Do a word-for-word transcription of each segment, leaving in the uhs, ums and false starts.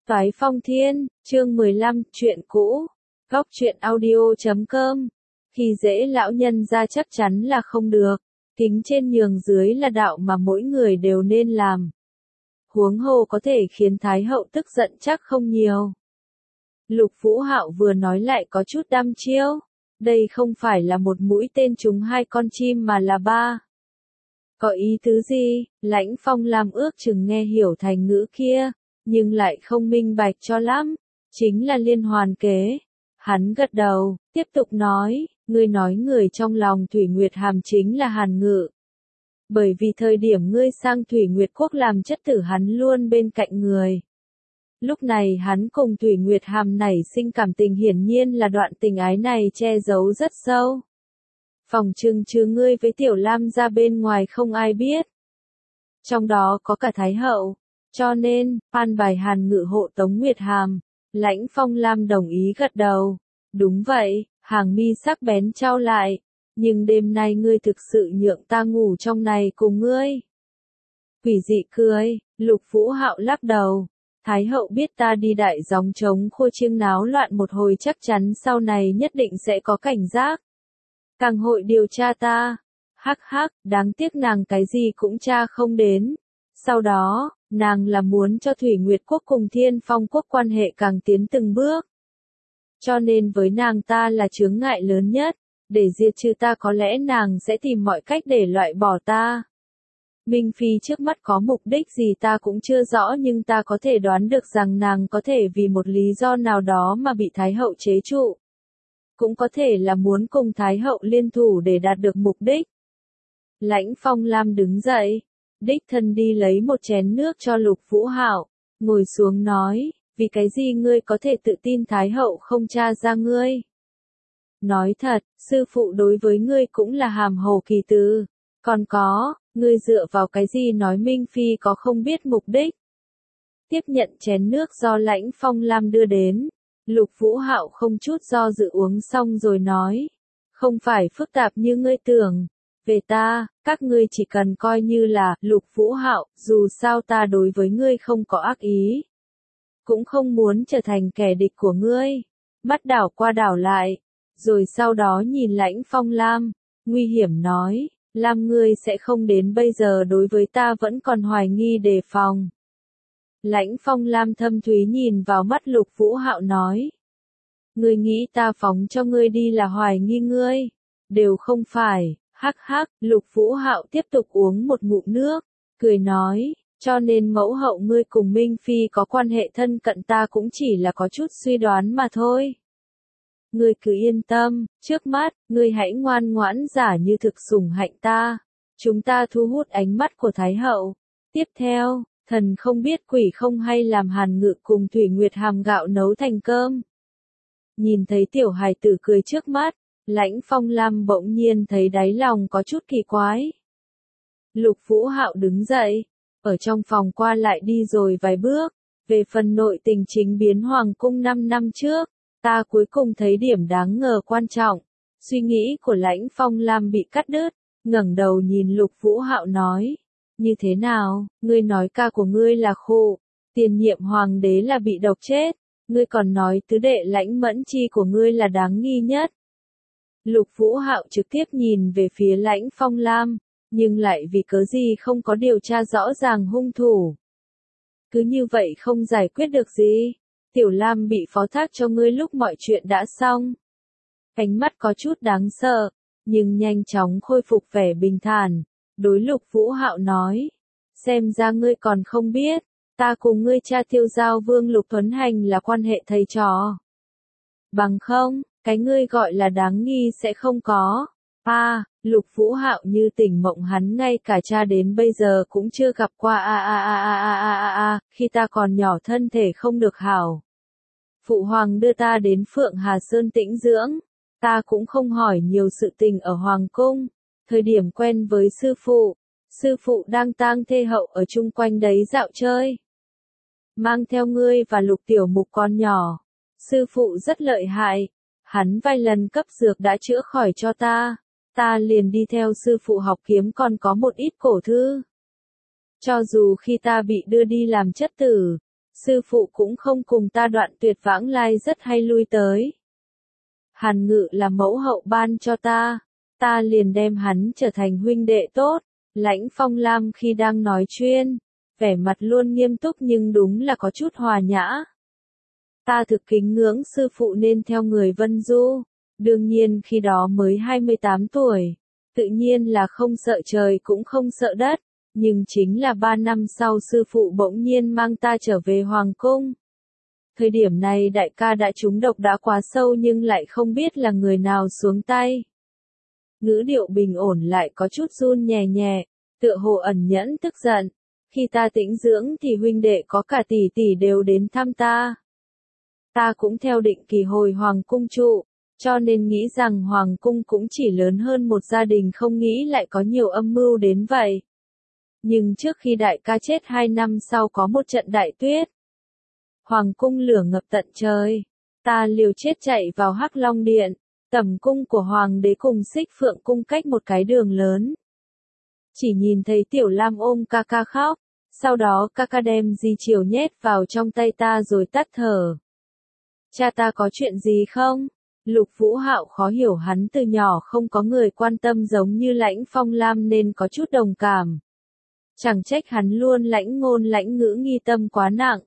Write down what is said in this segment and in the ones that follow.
Toái Phong Thiên, chương mười lăm, chuyện cũ. Góc truyện audio chấm com. Khi dễ lão nhân ra chắc chắn là không được. Kính trên nhường dưới là đạo mà mỗi người đều nên làm. Huống hồ có thể khiến Thái hậu tức giận chắc không nhiều. Lục Vũ Hạo vừa nói lại có chút đăm chiêu. Đây không phải là một mũi tên trúng hai con chim mà là ba. Có ý tứ gì? Lãnh Phong làm ước chừng nghe hiểu thành ngữ kia, nhưng lại không minh bạch cho lắm. Chính là liên hoàn kế. Hắn gật đầu, tiếp tục nói, ngươi nói người trong lòng Thủy Nguyệt Hàm chính là Hàn Ngự. Bởi vì thời điểm ngươi sang Thủy Nguyệt Quốc làm chất tử hắn luôn bên cạnh người. Lúc này hắn cùng Thủy Nguyệt Hàm nảy sinh cảm tình, hiển nhiên là đoạn tình ái này che giấu rất sâu. Phòng trừng trừ ngươi với Tiểu Lam ra bên ngoài không ai biết. Trong đó có cả Thái hậu. Cho nên, an bài Hàn Ngự hộ tống Nguyệt Hàm. Lãnh Phong Lam đồng ý gật đầu. Đúng vậy, hàng mi sắc bén trao lại. Nhưng đêm nay ngươi thực sự nhượng ta ngủ trong này cùng ngươi. Quỷ dị cười, Lục Vũ Hạo lắc đầu. Thái hậu biết ta đi đại gióng trống khô chiêng náo loạn một hồi, chắc chắn sau này nhất định sẽ có cảnh giác. Càng hội điều tra ta. Hắc hắc, đáng tiếc nàng cái gì cũng tra không đến. Sau đó, nàng là muốn cho Thủy Nguyệt Quốc cùng Thiên Phong Quốc quan hệ càng tiến từng bước. Cho nên với nàng ta là chướng ngại lớn nhất. Để diệt trừ ta có lẽ nàng sẽ tìm mọi cách để loại bỏ ta. Minh Phi trước mắt có mục đích gì ta cũng chưa rõ, nhưng ta có thể đoán được rằng nàng có thể vì một lý do nào đó mà bị Thái hậu chế trụ. Cũng có thể là muốn cùng Thái hậu liên thủ để đạt được mục đích. Lãnh Phong Lam đứng dậy, đích thân đi lấy một chén nước cho Lục Vũ Hạo, ngồi xuống nói, vì cái gì ngươi có thể tự tin Thái hậu không tra ra ngươi? Nói thật, sư phụ đối với ngươi cũng là hàm hồ kỳ từ. Còn có, ngươi dựa vào cái gì nói Minh Phi có không biết mục đích? Tiếp nhận chén nước do Lãnh Phong Lam đưa đến, Lục Vũ Hạo không chút do dự uống xong rồi nói, không phải phức tạp như ngươi tưởng. Về ta, các ngươi chỉ cần coi như là Lục Vũ Hạo, dù sao ta đối với ngươi không có ác ý. Cũng không muốn trở thành kẻ địch của ngươi. Mắt đảo qua đảo lại. Rồi sau đó nhìn Lãnh Phong Lam, nguy hiểm nói, Lam ngươi sẽ không đến bây giờ đối với ta vẫn còn hoài nghi đề phòng. Lãnh Phong Lam thâm thúy nhìn vào mắt Lục Vũ Hạo nói, ngươi nghĩ ta phóng cho ngươi đi là hoài nghi ngươi? Đều không phải. Hắc hắc, Lục Vũ Hạo tiếp tục uống một ngụm nước, cười nói, cho nên mẫu hậu ngươi cùng Minh Phi có quan hệ thân cận ta cũng chỉ là có chút suy đoán mà thôi. Ngươi cứ yên tâm, trước mắt, ngươi hãy ngoan ngoãn giả như thực sủng hạnh ta. Chúng ta thu hút ánh mắt của Thái hậu. Tiếp theo, thần không biết quỷ không hay làm Hàn Ngự cùng Thủy Nguyệt Hàm gạo nấu thành cơm. Nhìn thấy tiểu hài tử cười trước mắt, Lãnh Phong Lam bỗng nhiên thấy đáy lòng có chút kỳ quái. Lục Vũ Hạo đứng dậy, ở trong phòng qua lại đi rồi vài bước, về phần nội tình chính biến hoàng cung năm năm trước, ta cuối cùng thấy điểm đáng ngờ quan trọng. Suy nghĩ của Lãnh Phong Lam bị cắt đứt, ngẩng đầu nhìn Lục Vũ Hạo nói, như thế nào, ngươi nói ca của ngươi là khụ, tiền nhiệm hoàng đế là bị độc chết, ngươi còn nói tứ đệ Lãnh Mẫn Chi của ngươi là đáng nghi nhất. Lục Vũ Hạo trực tiếp nhìn về phía Lãnh Phong Lam, nhưng lại vì cớ gì không có điều tra rõ ràng hung thủ. Cứ như vậy không giải quyết được gì. Tiểu Lam bị phó thác cho ngươi lúc mọi chuyện đã xong. Ánh mắt có chút đáng sợ, nhưng nhanh chóng khôi phục vẻ bình thản. Đối Lục Vũ Hạo nói, xem ra ngươi còn không biết, ta cùng ngươi cha Tiêu Giao Vương Lục Tuấn Hành là quan hệ thầy trò. Bằng không, cái ngươi gọi là đáng nghi sẽ không có. A, à, Lục Vũ Hạo như tỉnh mộng, hắn ngay cả cha đến bây giờ cũng chưa gặp qua. A a a a a a a a, khi ta còn nhỏ thân thể không được hảo. Phụ hoàng đưa ta đến Phượng Hà Sơn tĩnh dưỡng, ta cũng không hỏi nhiều sự tình ở hoàng cung. Thời điểm quen với sư phụ, sư phụ đang tang thê hậu ở chung quanh đấy dạo chơi. Mang theo ngươi và Lục Tiểu Mục con nhỏ. Sư phụ rất lợi hại. Hắn vài lần cấp dược đã chữa khỏi cho ta. Ta liền đi theo sư phụ học kiếm, còn có một ít cổ thư. Cho dù khi ta bị đưa đi làm chất tử, Sư phụ cũng không cùng ta đoạn tuyệt vãng lai, rất hay lui tới. Hàn Ngự là mẫu hậu ban cho ta, ta liền đem hắn trở thành huynh đệ tốt. Lãnh Phong Lam khi đang nói chuyện, vẻ mặt luôn nghiêm túc nhưng đúng là có chút hòa nhã. Ta thực kính ngưỡng sư phụ nên theo người Vân Du, đương nhiên khi đó mới hai mươi tám tuổi, tự nhiên là không sợ trời cũng không sợ đất, nhưng chính là ba năm sau sư phụ bỗng nhiên mang ta trở về Hoàng Cung. Thời điểm này đại ca đã trúng độc đã quá sâu nhưng lại không biết là người nào xuống tay. Ngữ điệu bình ổn lại có chút run nhẹ nhẹ, tựa hồ ẩn nhẫn tức giận. Khi ta tĩnh dưỡng thì huynh đệ có cả tỷ tỷ đều đến thăm ta. Ta cũng theo định kỳ hồi Hoàng Cung trụ, cho nên nghĩ rằng Hoàng Cung cũng chỉ lớn hơn một gia đình, không nghĩ lại có nhiều âm mưu đến vậy. Nhưng trước khi đại ca chết hai năm sau có một trận đại tuyết. Hoàng Cung lửa ngập tận trời, ta liều chết chạy vào Hắc Long Điện, tẩm cung của Hoàng đế cùng Xích Phượng Cung cách một cái đường lớn. Chỉ nhìn thấy Tiểu Lam ôm ca ca khóc, sau đó ca ca đem di chiều nhét vào trong tay ta rồi tắt thở. Cha ta có chuyện gì không? Lục Vũ Hạo khó hiểu, hắn từ nhỏ không có người quan tâm giống như Lãnh Phong Lam nên có chút đồng cảm. Chẳng trách hắn luôn lãnh ngôn lãnh ngữ, nghi tâm quá nặng.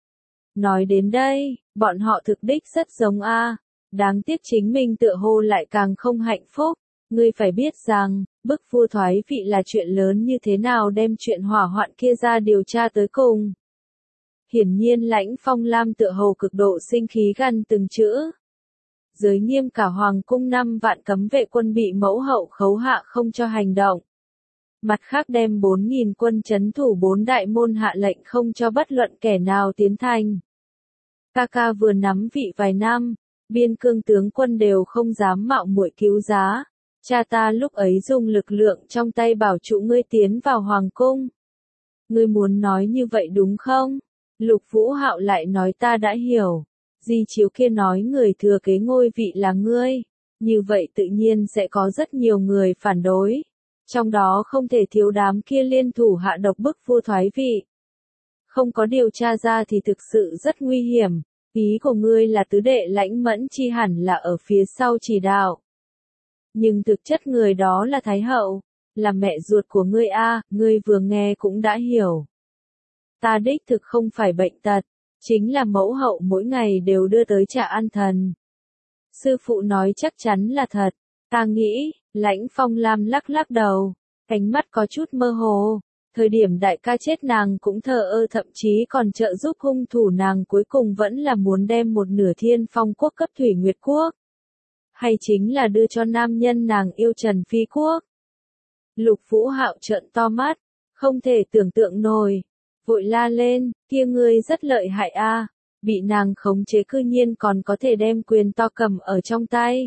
Nói đến đây, bọn họ thực đích rất giống a, đáng tiếc chính mình tựa hồ lại càng không hạnh phúc. Ngươi phải biết rằng, bức vua thoái vị là chuyện lớn như thế nào, đem chuyện hỏa hoạn kia ra điều tra tới cùng. Hiển nhiên Lãnh Phong Lam tựa hồ cực độ sinh khí, gằn từng chữ. Giới nghiêm cả Hoàng Cung năm vạn cấm vệ quân bị mẫu hậu khấu hạ không cho hành động. Mặt khác đem bốn nghìn quân trấn thủ bốn đại môn, hạ lệnh không cho bất luận kẻ nào tiến thành. Ca ca vừa nắm vị vài năm, biên cương tướng quân đều không dám mạo muội cứu giá. Cha ta lúc ấy dùng lực lượng trong tay bảo trụ ngươi tiến vào Hoàng Cung. Ngươi muốn nói như vậy đúng không? Lục Vũ Hạo lại nói, ta đã hiểu. Di chiếu kia nói người thừa kế ngôi vị là ngươi. Như vậy tự nhiên sẽ có rất nhiều người phản đối. Trong đó không thể thiếu đám kia liên thủ hạ độc bức vua thoái vị. Không có điều tra ra thì thực sự rất nguy hiểm. Ý của ngươi là tứ đệ Lãnh Mẫn Chi hẳn là ở phía sau chỉ đạo. Nhưng thực chất người đó là Thái Hậu, là mẹ ruột của ngươi a, ngươi vừa nghe cũng đã hiểu. Ta đích thực không phải bệnh tật, chính là mẫu hậu mỗi ngày đều đưa tới trà an thần. Sư phụ nói chắc chắn là thật, ta nghĩ. Lãnh Phong Lam lắc lắc đầu, ánh mắt có chút mơ hồ. Thời điểm đại ca chết nàng cũng thờ ơ, thậm chí còn trợ giúp hung thủ, nàng cuối cùng vẫn là muốn đem một nửa Thiên Phong quốc cấp Thủy Nguyệt quốc. Hay chính là đưa cho nam nhân nàng yêu Trần Phi quốc. Lục Vũ Hạo trợn to mắt, không thể tưởng tượng nổi, vội la lên, kia ngươi rất lợi hại a, bị nàng khống chế cư nhiên còn có thể đem quyền to cầm ở trong tay.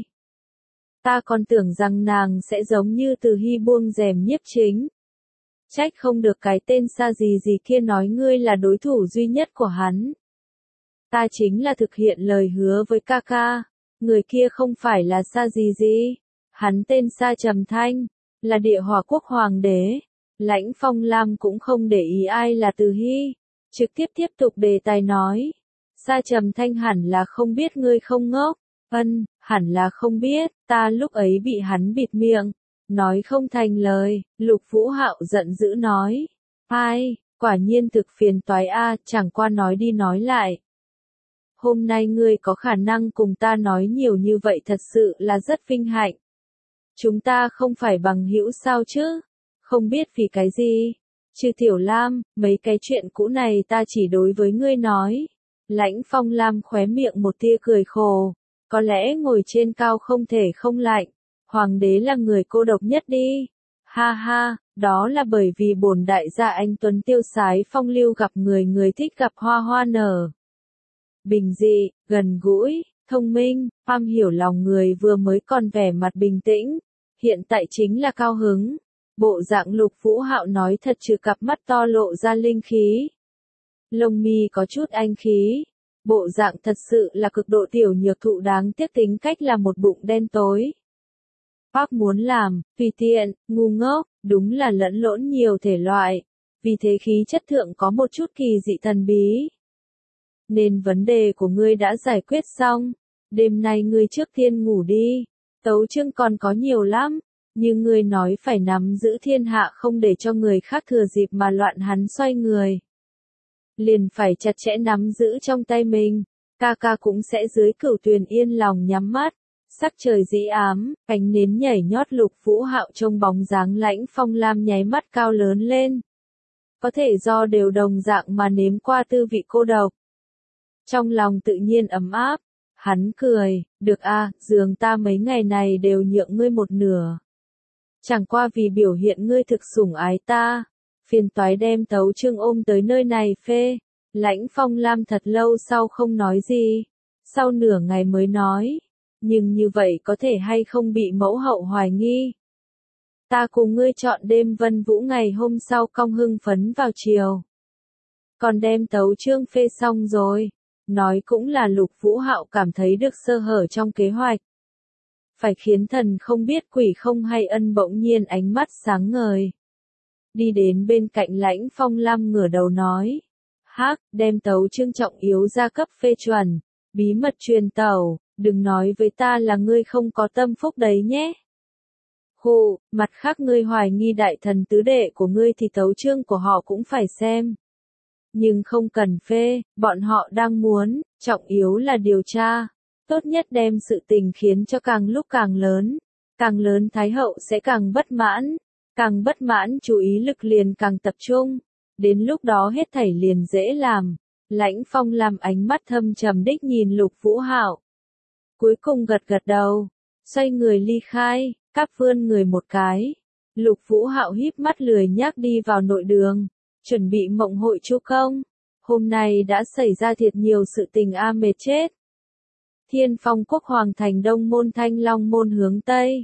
Ta còn tưởng rằng nàng sẽ giống như Từ Hy buông rèm nhiếp chính. Trách không được cái tên Sa gì gì kia nói ngươi là đối thủ duy nhất của hắn. Ta chính là thực hiện lời hứa với ca ca. Người kia không phải là Sa gì gì. Hắn tên Sa Trầm Thanh, là Địa Hỏa quốc hoàng đế. Lãnh Phong Lam cũng không để ý ai là Từ Hy, trực tiếp tiếp tục đề tài nói. Sa Trầm Thanh hẳn là không biết, ngươi không ngốc. Ân, hẳn là không biết, ta lúc ấy bị hắn bịt miệng, nói không thành lời. Lục Vũ Hạo giận dữ nói. Ai, quả nhiên thực phiền toái a, chẳng qua nói đi nói lại. Hôm nay ngươi có khả năng cùng ta nói nhiều như vậy thật sự là rất vinh hạnh. Chúng ta không phải bằng hữu sao chứ? Không biết vì cái gì? Trừ Tiểu Lam, mấy cái chuyện cũ này ta chỉ đối với ngươi nói. Lãnh Phong Lam khóe miệng một tia cười khổ. Có lẽ ngồi trên cao không thể không lạnh. Hoàng đế là người cô độc nhất đi. Ha ha, đó là bởi vì bổn đại gia anh tuấn tiêu sái phong lưu, gặp người người thích gặp hoa hoa nở. Bình dị, gần gũi, thông minh, am hiểu lòng người, vừa mới còn vẻ mặt bình tĩnh, hiện tại chính là cao hứng. Bộ dạng Lục Vũ Hạo nói thật, trừ cặp mắt to lộ ra linh khí. Lông mi có chút anh khí. Bộ dạng thật sự là cực độ tiểu nhược thụ, đáng tiếc tính cách là một bụng đen tối. Bác muốn làm, tùy tiện, ngu ngốc, đúng là lẫn lộn nhiều thể loại. Vì thế khí chất thượng có một chút kỳ dị thần bí. nên vấn đề của ngươi đã giải quyết xong. Đêm nay ngươi trước tiên ngủ đi. Tấu chương còn có nhiều lắm, nhưng ngươi nói phải nắm giữ thiên hạ không để cho người khác thừa dịp mà loạn hắn xoay người. Liền phải chặt chẽ nắm giữ trong tay mình. Ca ca cũng sẽ dưới cửu tuyền yên lòng nhắm mắt. Sắc trời dĩ ám, ánh nến nhảy nhót, Lục Vũ Hạo trông bóng dáng Lãnh Phong Lam nháy mắt cao lớn lên. Có thể do đều đồng dạng mà nếm qua tư vị cô độc. Trong lòng tự nhiên ấm áp, hắn cười, được a, giường ta mấy ngày này đều nhượng ngươi một nửa. Chẳng qua vì biểu hiện ngươi thực sủng ái ta, phiền toái đem tấu chương ôm tới nơi này phê. Lãnh Phong Lam thật lâu sau không nói gì, sau nửa ngày mới nói, nhưng như vậy có thể hay không bị mẫu hậu hoài nghi. Ta cùng ngươi chọn đêm Vân Vũ, ngày hôm sau cong hưng phấn vào chiều. Còn đem tấu chương phê xong rồi, nói cũng là Lục Vũ Hạo cảm thấy được sơ hở trong kế hoạch. Phải khiến thần không biết quỷ không hay ân bỗng nhiên ánh mắt sáng ngời. Đi đến bên cạnh Lãnh Phong Lam ngửa đầu nói. Hắc, đem tấu chương trọng yếu ra cấp phê chuẩn, bí mật truyền tẩu, đừng nói với ta là ngươi không có tâm phúc đấy nhé. Hù, mặt khác ngươi hoài nghi đại thần tứ đệ của ngươi thì tấu chương của họ cũng phải xem. Nhưng không cần phê, bọn họ đang muốn, trọng yếu là điều tra. Tốt nhất đem sự tình khiến cho càng lúc càng lớn. Càng lớn Thái hậu sẽ càng bất mãn. Càng bất mãn chú ý lực liền càng tập trung. Đến lúc đó hết thảy liền dễ làm. Lãnh Phong làm ánh mắt thâm trầm đích nhìn Lục Vũ Hạo. Cuối cùng gật gật đầu. Xoay người ly khai, cắp vươn người một cái. Lục Vũ Hạo híp mắt lười nhác đi vào nội đường. Chuẩn bị mộng hội chu công. Hôm nay đã xảy ra thiệt nhiều sự tình a mệt chết. Thiên Phong Quốc Hoàng thành Đông môn Thanh Long môn hướng Tây.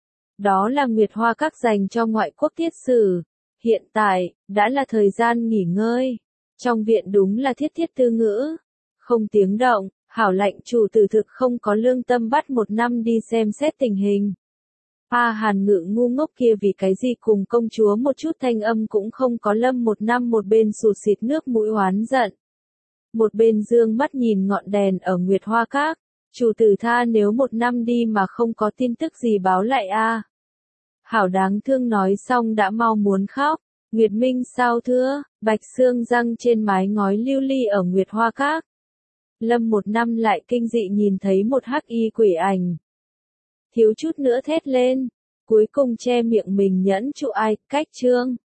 Đó là Nguyệt Hoa Các dành cho ngoại quốc tiết sử. Hiện tại, đã là thời gian nghỉ ngơi. Trong viện đúng là thiết thiết tư ngữ. Không tiếng động, hảo lệnh chủ tử thực không có lương tâm bắt một năm đi xem xét tình hình. A Hàn Ngự ngu ngốc kia vì cái gì cùng công chúa một chút thanh âm cũng không có, lâm một năm một bên sụt xịt nước mũi oán giận. Một bên dương mắt nhìn ngọn đèn ở Nguyệt Hoa Các. Chủ tử tha nếu một năm đi mà không có tin tức gì báo lại a. Hảo đáng thương nói xong đã mau muốn khóc. Nguyệt Minh sao thưa, Bạch Xương răng trên mái ngói lưu ly ở Nguyệt Hoa Các. Lâm một năm lại kinh dị nhìn thấy một hắc y quỷ ảnh. Thiếu chút nữa thét lên, cuối cùng che miệng mình nhẫn trụ ai, cách chương.